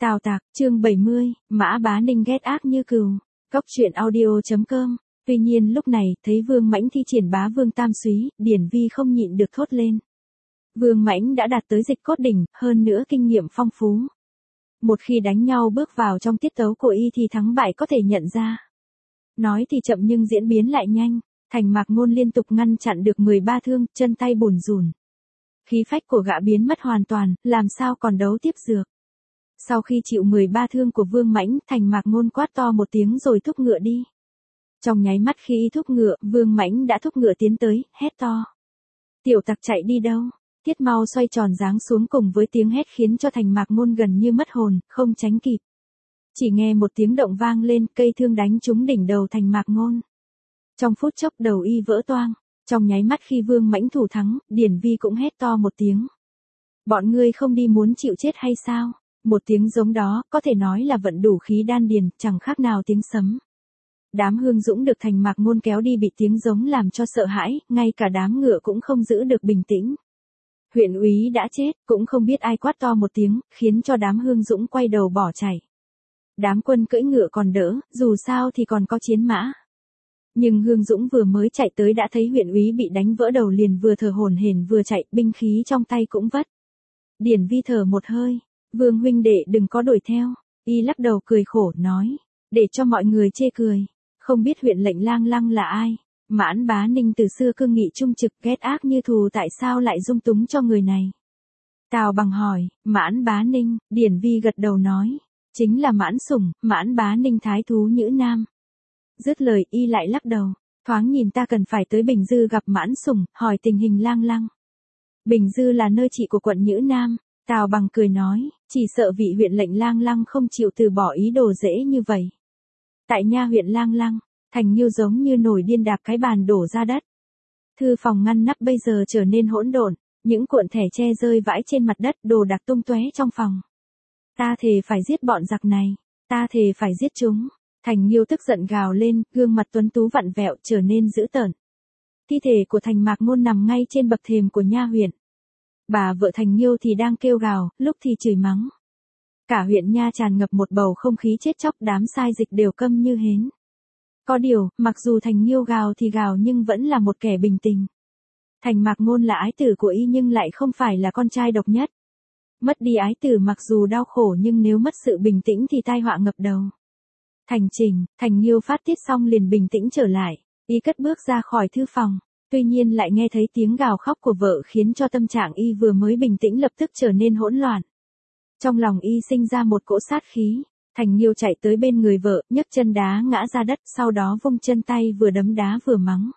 Tào Tạc, chương 70, Mã Bá Ninh ghét ác như cừu. Cốc truyện audio.com. Tuy nhiên lúc này, thấy Vương Mãnh thi triển bá vương tam súy, Điển Vi không nhịn được thốt lên. Vương Mãnh đã đạt tới dịch cốt đỉnh, hơn nữa kinh nghiệm phong phú. Một khi đánh nhau bước vào trong tiết tấu của y thì thắng bại có thể nhận ra. Nói thì chậm nhưng diễn biến lại nhanh, Thành Mạc Ngôn liên tục ngăn chặn được 13 thương, chân tay bùn rùn. Khí phách của gã biến mất hoàn toàn, làm sao còn đấu tiếp dược. Sau khi chịu 13 thương của Vương Mãnh, Thành Mạc Ngôn quát to một tiếng rồi thúc ngựa đi. Trong nháy mắt khi thúc ngựa, Vương Mãnh đã thúc ngựa tiến tới, hét to. Tiểu tặc chạy đi đâu? Tiết Mau xoay tròn giáng xuống cùng với tiếng hét khiến cho Thành Mạc Ngôn gần như mất hồn, không tránh kịp. Chỉ nghe một tiếng động vang lên, cây thương đánh trúng đỉnh đầu Thành Mạc Ngôn. Trong phút chốc đầu y vỡ toang, trong nháy mắt khi Vương Mãnh thủ thắng, Điển Vi cũng hét to một tiếng. Bọn ngươi không đi muốn chịu chết hay sao? Một tiếng giống đó, có thể nói là vận đủ khí đan điền, chẳng khác nào tiếng sấm. Đám Hương Dũng được Thành Mạc Ngôn kéo đi bị tiếng giống làm cho sợ hãi, ngay cả đám ngựa cũng không giữ được bình tĩnh. Huyện úy đã chết, cũng không biết ai quát to một tiếng, khiến cho đám Hương Dũng quay đầu bỏ chạy. Đám quân cưỡi ngựa còn đỡ, dù sao thì còn có chiến mã. Nhưng Hương Dũng vừa mới chạy tới đã thấy huyện úy bị đánh vỡ đầu liền vừa thở hổn hển vừa chạy, binh khí trong tay cũng vất. Điển Vi thở một hơi. Vương huynh đệ đừng có đuổi theo, y lắc đầu cười khổ nói, để cho mọi người chê cười, không biết huyện lệnh Lang Lăng là ai, Mãn Bá Ninh từ xưa cương nghị trung trực ghét ác như thù tại sao lại dung túng cho người này. Tào Bằng hỏi, Mãn Bá Ninh, Điển Vi gật đầu nói, chính là Mãn Sủng, Mãn Bá Ninh thái thú Nhữ Nam. Dứt lời y lại lắc đầu, thoáng nhìn ta cần phải tới Bình Dư gặp Mãn Sủng, hỏi tình hình Lang Lăng. Bình Dư là nơi trị của quận Nhữ Nam. Tào Bằng cười nói, chỉ sợ vị huyện lệnh Lang Lăng không chịu từ bỏ ý đồ dễ như vậy. Tại nha huyện Lang Lăng, Thành Nhiêu giống như nổi điên đạp cái bàn đổ ra đất. Thư phòng ngăn nắp bây giờ trở nên hỗn độn, những cuộn thẻ tre rơi vãi trên mặt đất, đồ đạc tung tóe trong phòng. Ta thề phải giết bọn giặc này, ta thề phải giết chúng. Thành Nhiêu tức giận gào lên, gương mặt tuấn tú vặn vẹo trở nên dữ tợn. Thi thể của Thành Mạc Ngôn nằm ngay trên bậc thềm của nha huyện. Bà vợ Thành Nhiêu thì đang kêu gào, lúc thì chửi mắng. Cả huyện nha tràn ngập một bầu không khí chết chóc, đám sai dịch đều câm như hến. Có điều, mặc dù Thành Nhiêu gào thì gào nhưng vẫn là một kẻ bình tĩnh. Thành Mạc Ngôn là ái tử của y nhưng lại không phải là con trai độc nhất. Mất đi ái tử mặc dù đau khổ nhưng nếu mất sự bình tĩnh thì tai họa ngập đầu. Thành Nhiêu phát tiết xong liền bình tĩnh trở lại, y cất bước ra khỏi thư phòng. Tuy nhiên lại nghe thấy tiếng gào khóc của vợ khiến cho tâm trạng y vừa mới bình tĩnh lập tức trở nên hỗn loạn. Trong lòng y sinh ra một cỗ sát khí, Thành Nhiêu chạy tới bên người vợ, nhấc chân đá ngã ra đất, sau đó vung chân tay vừa đấm đá vừa mắng.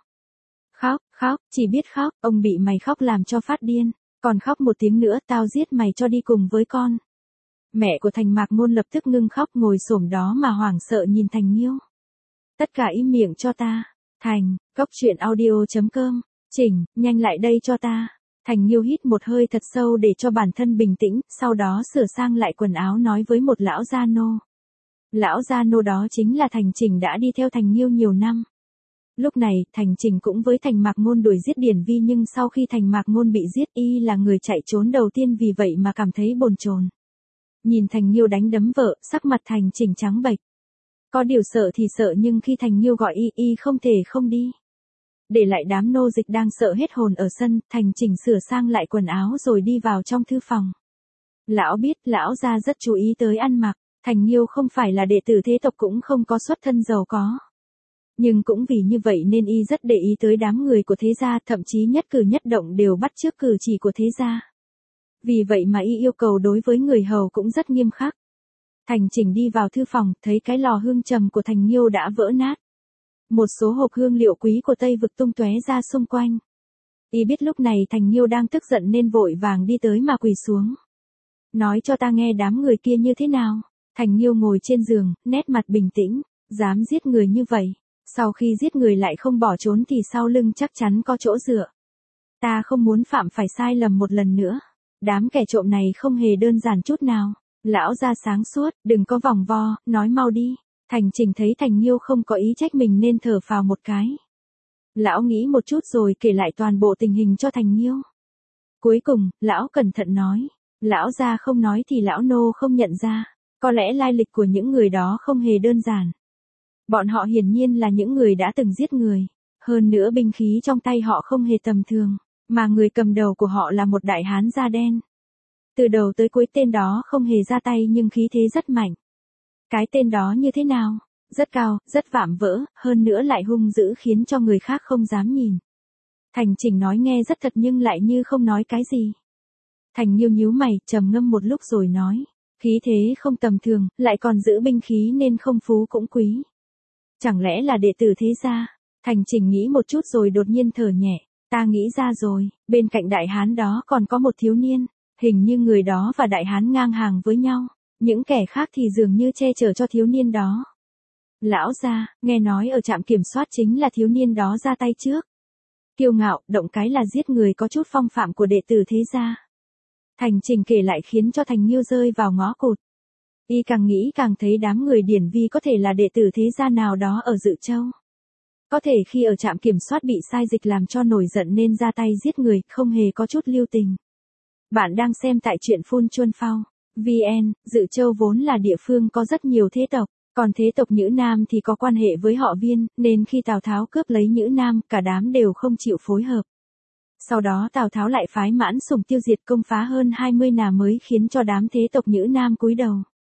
Khóc, chỉ biết khóc, ông bị mày khóc làm cho phát điên, còn khóc một tiếng nữa tao giết mày cho đi cùng với con. Mẹ của Thành Mạc Ngôn lập tức ngưng khóc ngồi xổm đó mà hoảng sợ nhìn Thành Nhiêu. Tất cả im miệng cho ta. Cốc truyện audio.com, nhanh lại đây cho ta. Thành Nhiêu hít một hơi thật sâu để cho bản thân bình tĩnh, sau đó sửa sang lại quần áo nói với một lão gia nô. Lão gia nô đó chính là Thành Trình đã đi theo Thành Nhiêu nhiều năm. Lúc này, Thành Trình cũng với Thành Mạc Ngôn đuổi giết Điển Vi nhưng sau khi Thành Mạc Ngôn bị giết y là người chạy trốn đầu tiên vì vậy mà cảm thấy bồn chồn. Nhìn Thành Nhiêu đánh đấm vợ, sắc mặt Thành Trình trắng bệch. Có điều sợ thì sợ nhưng khi Thành Nhiêu gọi y không thể không đi. Để lại đám nô dịch đang sợ hết hồn ở sân, Thành Trình sửa sang lại quần áo rồi đi vào trong thư phòng. Lão biết lão gia rất chú ý tới ăn mặc, Thành Nhiêu không phải là đệ tử thế tộc cũng không có xuất thân giàu có. Nhưng cũng vì như vậy nên y rất để ý tới đám người của thế gia, thậm chí nhất cử nhất động đều bắt chước cử chỉ của thế gia. Vì vậy mà y yêu cầu đối với người hầu cũng rất nghiêm khắc. Thành Trình đi vào thư phòng, thấy cái lò hương trầm của Thành Nhiêu đã vỡ nát. Một số hộp hương liệu quý của Tây Vực tung tóe ra xung quanh. Y biết lúc này Thành Nhiêu đang tức giận nên vội vàng đi tới mà quỳ xuống. Nói cho ta nghe đám người kia như thế nào. Thành Nhiêu ngồi trên giường, nét mặt bình tĩnh, dám giết người như vậy. Sau khi giết người lại không bỏ trốn thì sau lưng chắc chắn có chỗ dựa. Ta không muốn phạm phải sai lầm một lần nữa. Đám kẻ trộm này không hề đơn giản chút nào. Lão ra sáng suốt, đừng có vòng vo, nói mau đi. Thành Trình thấy Thành Nhiêu không có ý trách mình nên thở phào một cái. Lão nghĩ một chút rồi kể lại toàn bộ tình hình cho Thành Nhiêu. Cuối cùng, lão cẩn thận nói. Lão ra không nói thì lão nô không nhận ra. Có lẽ lai lịch của những người đó không hề đơn giản. Bọn họ hiển nhiên là những người đã từng giết người. Hơn nữa binh khí trong tay họ không hề tầm thường, mà người cầm đầu của họ là một đại hán da đen. Từ đầu tới cuối tên đó không hề ra tay nhưng khí thế rất mạnh. Cái tên đó như thế nào? Rất cao, rất vạm vỡ, hơn nữa lại hung dữ khiến cho người khác không dám nhìn. Thành Trình nói nghe rất thật nhưng lại như không nói cái gì. Thành Nhiêu nhíu mày, trầm ngâm một lúc rồi nói. Khí thế không tầm thường, lại còn giữ binh khí nên không phú cũng quý. Chẳng lẽ là đệ tử thế gia? Thành Trình nghĩ một chút rồi đột nhiên thở nhẹ. Ta nghĩ ra rồi, bên cạnh đại hán đó còn có một thiếu niên. Hình như người đó và đại hán ngang hàng với nhau. Những kẻ khác thì dường như che chở cho thiếu niên đó. Lão gia, nghe nói ở trạm kiểm soát chính là thiếu niên đó ra tay trước. Kiêu ngạo, động cái là giết người có chút phong phạm của đệ tử thế gia. Thành Trình kể lại khiến cho Thành Nhiêu rơi vào ngõ cụt. Y càng nghĩ càng thấy đám người Điển Vi có thể là đệ tử thế gia nào đó ở Dự Châu. Có thể khi ở trạm kiểm soát bị sai dịch làm cho nổi giận nên ra tay giết người, không hề có chút lưu tình. Bạn đang xem tại truyện Phun Chuân Phao. VN, Dự Châu vốn là địa phương có rất nhiều thế tộc, còn thế tộc Nhữ Nam thì có quan hệ với họ Viên, nên khi Tào Tháo cướp lấy Nhữ Nam, cả đám đều không chịu phối hợp. Sau đó Tào Tháo lại phái Mãn Sùng tiêu diệt công phá hơn 20 nà mới khiến cho đám thế tộc Nhữ Nam cúi đầu.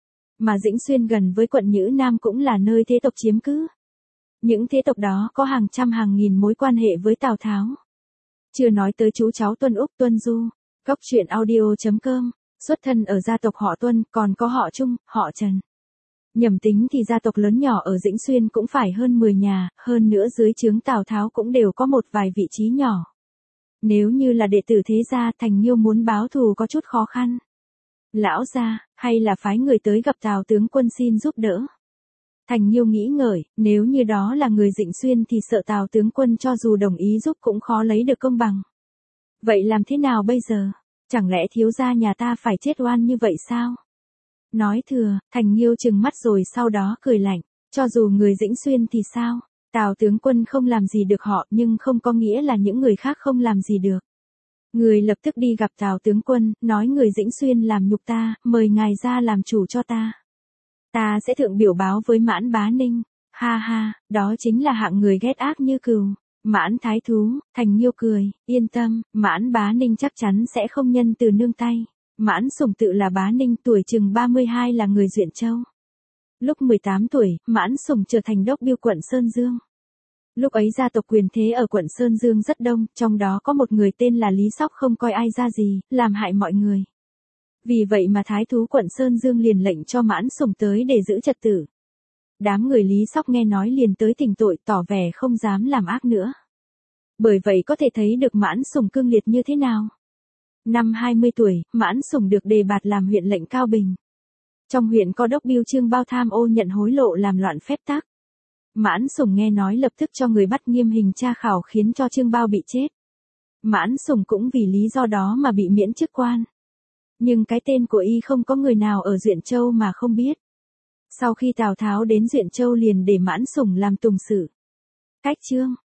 Mà Dĩnh Xuyên gần với quận Nhữ Nam cũng là nơi thế tộc chiếm cứ. Những thế tộc đó có hàng trăm hàng nghìn mối quan hệ với Tào Tháo. Chưa nói tới chú cháu Tuân Úc Tuân Du, Góc Truyện Audio.com, xuất thân ở gia tộc họ Tuân, còn có họ Trung, họ Trần. Nhầm tính thì gia tộc lớn nhỏ ở Dĩnh Xuyên cũng phải hơn 10 nhà, hơn nữa dưới trướng Tào Tháo cũng đều có một vài vị trí nhỏ. Nếu như là đệ tử thế gia, Thành Nhiêu muốn báo thù có chút khó khăn. Lão gia, hay là phái người tới gặp Tào tướng quân xin giúp đỡ. Thành Nhiêu nghĩ ngợi, nếu như đó là người Dĩnh Xuyên thì sợ Tào tướng quân cho dù đồng ý giúp cũng khó lấy được công bằng. Vậy làm thế nào bây giờ? Chẳng lẽ thiếu gia nhà ta phải chết oan như vậy sao? Nói thừa, Thành Nhiêu trừng mắt rồi sau đó cười lạnh, cho dù người Dĩnh Xuyên thì sao? Tào tướng quân không làm gì được họ nhưng không có nghĩa là những người khác không làm gì được. Người lập tức đi gặp Tào tướng quân, nói người Dĩnh Xuyên làm nhục ta, mời ngài ra làm chủ cho ta. Ta sẽ thượng biểu báo với Mãn Bá Ninh. Ha ha, đó chính là hạng người ghét ác như cừu. Mãn Thái Thú, Thành Nhiêu cười, yên tâm, Mãn Bá Ninh chắc chắn sẽ không nhân từ nương tay. Mãn Sùng tự là Bá Ninh, tuổi chừng 32 là người Duyện Châu. Lúc 18 tuổi, Mãn Sùng trở thành đốc biêu quận Sơn Dương. Lúc ấy gia tộc quyền thế ở quận Sơn Dương rất đông, trong đó có một người tên là Lý Sóc không coi ai ra gì, làm hại mọi người. Vì vậy mà Thái Thú quận Sơn Dương liền lệnh cho Mãn Sùng tới để giữ trật tự. Đám người Lý Sóc nghe nói liền tới thỉnh tội, tỏ vẻ không dám làm ác nữa. Bởi vậy có thể thấy được Mãn Sùng cương liệt như thế nào. Năm 20 tuổi, Mãn Sùng được đề bạt làm huyện lệnh Cao Bình. Trong huyện có đốc biêu Trương Bao tham ô nhận hối lộ làm loạn phép tắc. Mãn Sùng nghe nói lập tức cho người bắt nghiêm hình tra khảo khiến cho Trương Bao bị chết. Mãn Sùng cũng vì lý do đó mà bị miễn chức quan. Nhưng cái tên của y không có người nào ở Duyện Châu mà không biết. Sau khi Tào Tháo đến Duyện Châu liền để Mãn Sùng làm tùng sự. Cách chương